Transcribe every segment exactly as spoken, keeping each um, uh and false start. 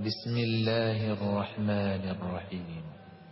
بسم الله الرحمن الرحيم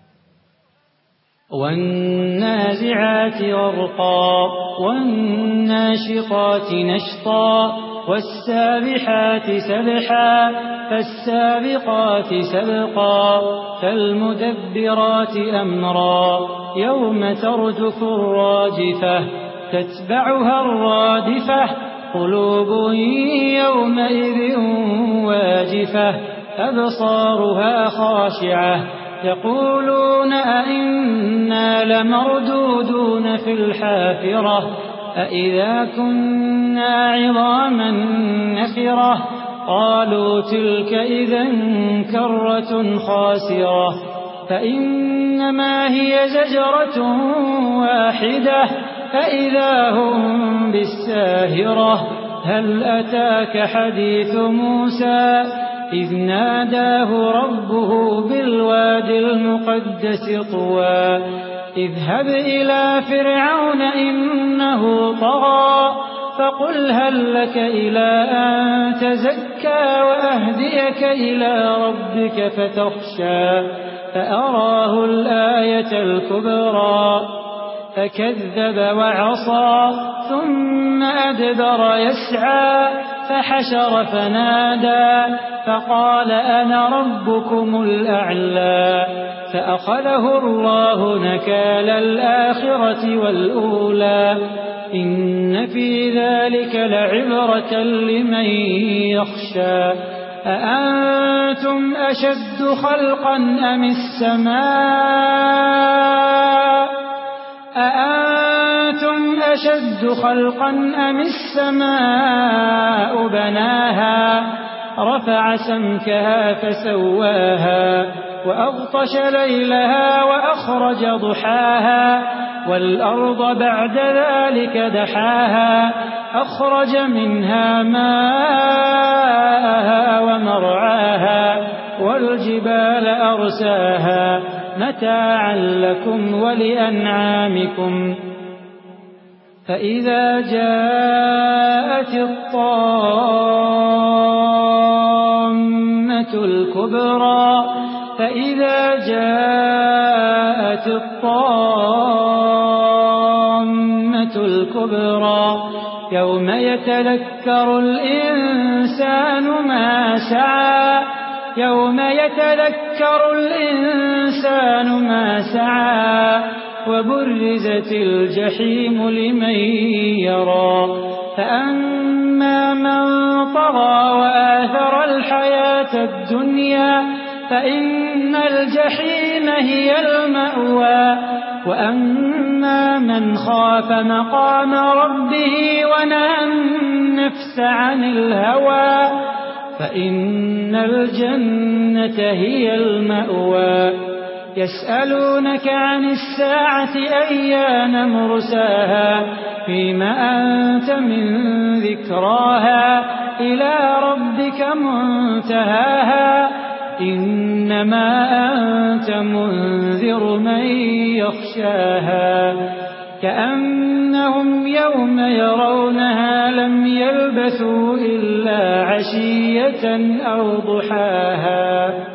والنازعات غرقا والناشطات نشطا والسابحات سبحا فالسابقات سبقا فالمدبرات أمرا يوم ترجف الراجفة تتبعها الرادفة قلوب يومئذ واجفة أبصارها خاشعة يقولون أئنا لمردودون في الحافرة أئذا كنا عظاما نخرة قالوا تلك إذا كرة خاسرة فإنما هي زجرة واحدة فإذا هم بالساهرة هل أتاك حديث موسى إذ ناداه ربه بالوادي المقدس طوى اذهب إلى فرعون إنه طغى فقل هل لك إلى أن تزكى وأهديك إلى ربك فتخشى فأراه الآية الكبرى فكذب وعصى ثم أدبر يسعى فحشر فنادى فقال أنا ربكم الأعلى فأخذه الله نكال الآخرة والأولى إن في ذلك لعبرة لمن يخشى أأنتم أشد خلقا أم السماء أأنتم أشد خلقا أم السماء بناها رفع سمكها فسواها وأغطش ليلها وأخرج ضحاها والأرض بعد ذلك دحاها أخرج منها ماءها ومرعاها والجبال أرساها متاعا لكم ولأنعامكم فإذا جاءت الطامة الكبرى فإذا جاءت الطامة الكبرى يوم يتذكر الإنسان ما سعى يوم يتذكر الإنسان ما سعى وبرزت الجحيم لمن يرى فأما من طغى وآثر الحياة الدنيا فإن الجحيم هي المأوى وأما من خاف مقام ربه ونهى النفس عن الهوى فإن الجنة هي المأوى يسألونك عن الساعة أيان مرساها فيما أنت من ذكراها إلى ربك منتهاها إنما أنت منذر من يخشاها كأنهم يوم يرونها لم يلبثوا إلا عشية أو ضحاها.